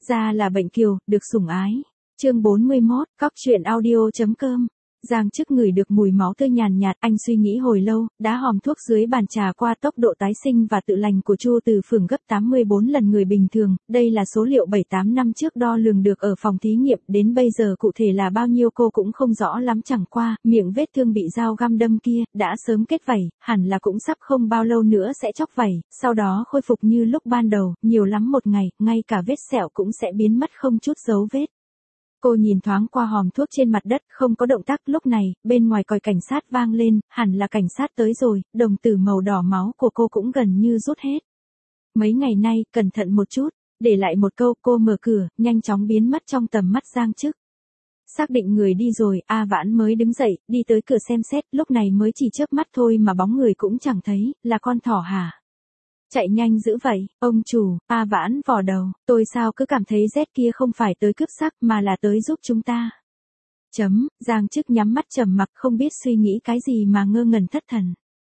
Ra là bệnh kiều, được sủng ái. Chương 41, cóc truyện audio.com. Giang Chức ngửi được mùi máu tươi nhàn nhạt, anh suy nghĩ hồi lâu, đã hòm thuốc dưới bàn trà qua tốc độ tái sinh và tự lành của Chu Từ Phường gấp 84 lần người bình thường, đây là số liệu 7-8 năm trước đo lường được ở phòng thí nghiệm, đến bây giờ cụ thể là bao nhiêu cô cũng không rõ lắm, chẳng qua, miệng vết thương bị dao găm đâm kia, đã sớm kết vảy, hẳn là cũng sắp không bao lâu nữa sẽ chóc vảy, sau đó khôi phục như lúc ban đầu, nhiều lắm một ngày, ngay cả vết sẹo cũng sẽ biến mất không chút dấu vết. Cô nhìn thoáng qua hòm thuốc trên mặt đất, không có động tác, lúc này, bên ngoài còi cảnh sát vang lên, hẳn là cảnh sát tới rồi, đồng tử màu đỏ máu của cô cũng gần như rút hết. Mấy ngày nay, cẩn thận một chút, để lại một câu, cô mở cửa, nhanh chóng biến mất trong tầm mắt Giang Chức. Xác định người đi rồi, A Vãn mới đứng dậy, đi tới cửa xem xét, lúc này mới chỉ chớp mắt thôi mà bóng người cũng chẳng thấy, là con thỏ hả? Chạy nhanh dữ vậy, ông chủ, A Vãn vò đầu, tôi sao cứ cảm thấy Z kia không phải tới cướp sắc mà là tới giúp chúng ta. Giang Chức nhắm mắt trầm mặc không biết suy nghĩ cái gì mà ngơ ngẩn thất thần.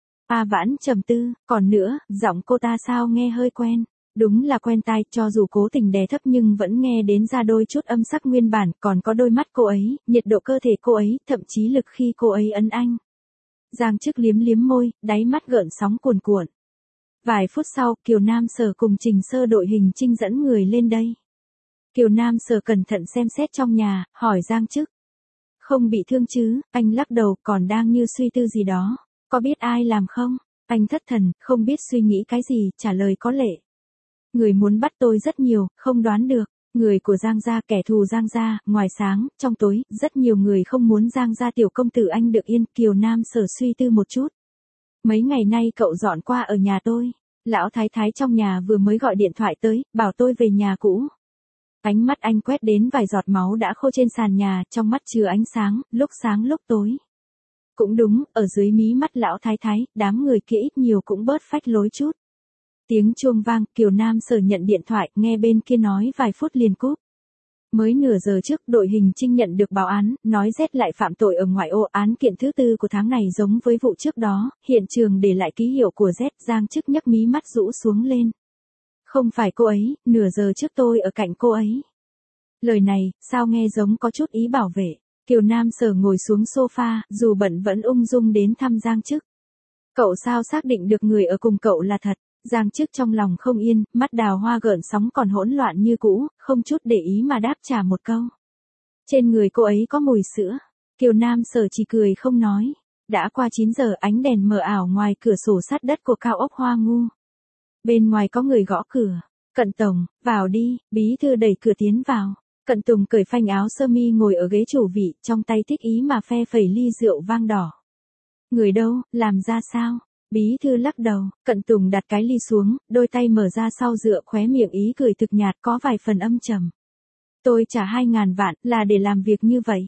A Vãn trầm tư, còn nữa, giọng cô ta sao nghe hơi quen. Đúng là quen tai, cho dù cố tình đè thấp nhưng vẫn nghe đến ra đôi chút âm sắc nguyên bản, còn có đôi mắt cô ấy, nhiệt độ cơ thể cô ấy, thậm chí lực khi cô ấy ấn anh. Giang Chức liếm liếm môi, đáy mắt gợn sóng cuồn cuộn. Vài phút sau, Kiều Nam Sở cùng Trình Sơ đội hình trinh dẫn người lên đây. Kiều Nam Sở cẩn thận xem xét trong nhà, hỏi Giang Chức. Không bị thương chứ, anh lắc đầu, còn đang như suy tư gì đó. Có biết ai làm không? Anh thất thần, không biết suy nghĩ cái gì, trả lời có lệ. Người muốn bắt tôi rất nhiều, không đoán được. Người của Giang gia, kẻ thù Giang gia, ngoài sáng, trong tối, rất nhiều người không muốn Giang gia tiểu công tử anh được yên. Kiều Nam Sở suy tư một chút. Mấy ngày nay cậu dọn qua ở nhà tôi. Lão thái thái trong nhà vừa mới gọi điện thoại tới, bảo tôi về nhà cũ. Ánh mắt anh quét đến vài giọt máu đã khô trên sàn nhà, trong mắt chứa ánh sáng lúc tối. Cũng đúng, ở dưới mí mắt lão thái thái, đám người kia ít nhiều cũng bớt phách lối chút. Tiếng chuông vang, Kiều Nam Sở nhận điện thoại, nghe bên kia nói vài phút liền cúp. Mới nửa giờ trước, đội hình trinh nhận được báo án, nói Z lại phạm tội ở ngoại ô, án kiện thứ 4 của tháng này giống với vụ trước đó, hiện trường để lại ký hiệu của Z. Giang Chức nhấc mí mắt rũ xuống lên. Không phải cô ấy, nửa giờ trước tôi ở cạnh cô ấy. Lời này, sao nghe giống có chút ý bảo vệ. Kiều Nam Sở ngồi xuống sofa, dù bận vẫn ung dung đến thăm Giang Chức. Cậu sao xác định được người ở cùng cậu là thật? Giang Chức trong lòng không yên, mắt đào hoa gợn sóng còn hỗn loạn như cũ, không chút để ý mà đáp trả một câu. Trên người cô ấy có mùi sữa. Kiều Nam Sở chỉ cười không nói. Đã qua 9 giờ, ánh đèn mờ ảo ngoài cửa sổ sát đất của cao ốc Hoa Ngu. Bên ngoài có người gõ cửa. Cận Tổng, vào đi, bí thư đẩy cửa tiến vào. Cận Tùng cởi phanh áo sơ mi ngồi ở ghế chủ vị, trong tay thích ý mà phe phẩy ly rượu vang đỏ. Người đâu, làm ra sao? Bí thư lắc đầu, Cận Tùng đặt cái ly xuống, đôi tay mở ra sau dựa, khóe miệng ý cười thực nhạt có vài phần âm trầm. Tôi trả 2.000 vạn là để làm việc như vậy.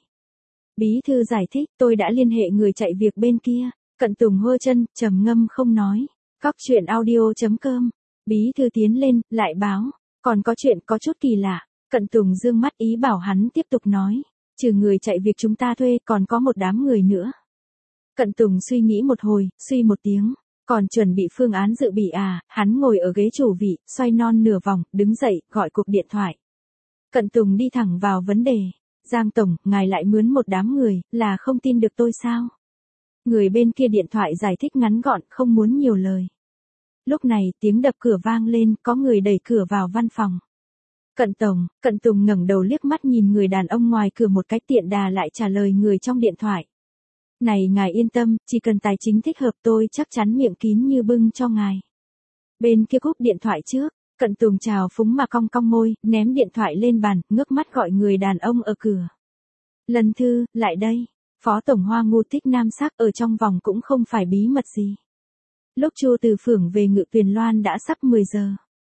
Bí thư giải thích, tôi đã liên hệ người chạy việc bên kia. Cận Tùng hơ chân, trầm ngâm không nói. Cóc truyện audio.com. Bí thư tiến lên, lại báo. Còn có chuyện có chút kỳ lạ. Cận Tùng dương mắt ý bảo hắn tiếp tục nói. Trừ người chạy việc chúng ta thuê, còn có một đám người nữa. Cận Tùng suy nghĩ một hồi, suy một tiếng. Còn chuẩn bị phương án dự bị à? Hắn ngồi ở ghế chủ vị, xoay non nửa vòng, đứng dậy, gọi cuộc điện thoại. Cận Tùng đi thẳng vào vấn đề. Giang Tổng, ngài lại mướn một đám người, là không tin được tôi sao? Người bên kia điện thoại giải thích ngắn gọn, không muốn nhiều lời. Lúc này, tiếng đập cửa vang lên, có người đẩy cửa vào văn phòng. Cận Tổng, Cận Tùng ngẩng đầu liếc mắt nhìn người đàn ông ngoài cửa một cách tiện đà lại trả lời người trong điện thoại. Này ngài yên tâm, chỉ cần tài chính thích hợp tôi chắc chắn miệng kín như bưng cho ngài. Bên kia cúp điện thoại trước, Cận Tùng chào phúng mà cong cong môi, ném điện thoại lên bàn, ngước mắt gọi người đàn ông ở cửa. Lần Thư, lại đây. Phó Tổng Hoa Ngu thích nam sắc ở trong vòng cũng không phải bí mật gì. Lúc Chu Từ Phường về Ngự Tuyền Loan đã sắp 10 giờ.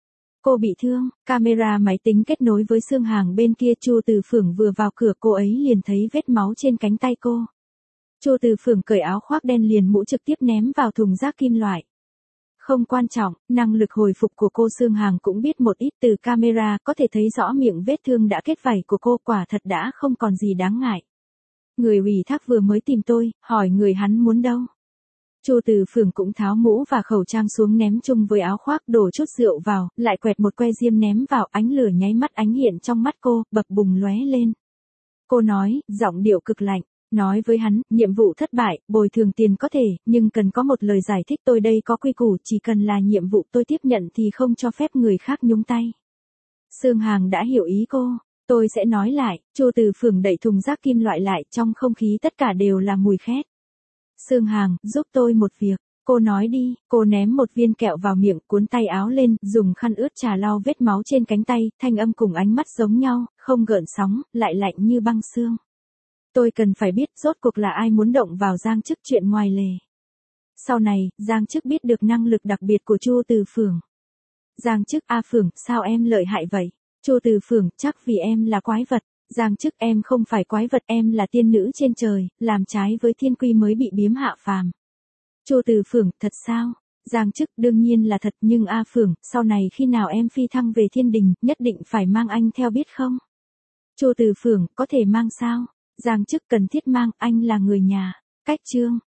Cô bị thương, camera máy tính kết nối với xương hàng bên kia. Chu Từ Phường vừa vào cửa cô ấy liền thấy vết máu trên cánh tay cô. Chu Từ Phường cởi áo khoác đen liền mũ trực tiếp ném vào thùng rác kim loại. Không quan trọng, năng lực hồi phục của cô xương hàng cũng biết một ít, từ camera có thể thấy rõ miệng vết thương đã kết vảy của cô, quả thật đã không còn gì đáng ngại. Người ủy thác vừa mới tìm tôi, hỏi người hắn muốn đâu. Chu Từ Phường cũng tháo mũ và khẩu trang xuống ném chung với áo khoác, đổ chút rượu vào, lại quẹt một que diêm ném vào, ánh lửa nháy mắt ánh hiện trong mắt cô, bập bùng lóe lên. Cô nói, giọng điệu cực lạnh, nói với hắn, nhiệm vụ thất bại, bồi thường tiền có thể, nhưng cần có một lời giải thích, tôi đây có quy củ, chỉ cần là nhiệm vụ tôi tiếp nhận thì không cho phép người khác nhúng tay. Sương Hàng đã hiểu ý cô, tôi sẽ nói lại. Chu Từ Phường đẩy thùng rác kim loại lại, trong không khí tất cả đều là mùi khét. Sương Hàng, giúp tôi một việc. Cô nói đi. Cô ném một viên kẹo vào miệng, cuốn tay áo lên, dùng khăn ướt trà lau vết máu trên cánh tay, thanh âm cùng ánh mắt giống nhau, không gợn sóng, lại lạnh như băng xương. Tôi cần phải biết rốt cuộc là ai muốn động vào Giang Chức chuyện ngoài lề. Sau này, Giang Chức biết được năng lực đặc biệt của Chu Từ Phường. Giang Chức, a Phường, sao em lợi hại vậy? Chu Từ Phường, chắc vì em là quái vật. Giang Chức, em không phải quái vật, em là tiên nữ trên trời, làm trái với thiên quy mới bị biếm hạ phàm. Chu Từ Phường, thật sao? Giang Chức, đương nhiên là thật, nhưng a Phường, sau này khi nào em phi thăng về thiên đình, nhất định phải mang anh theo biết không? Chu Từ Phường, có thể mang sao? Giang Chức, cần thiết mang, anh là người nhà. Cách chương.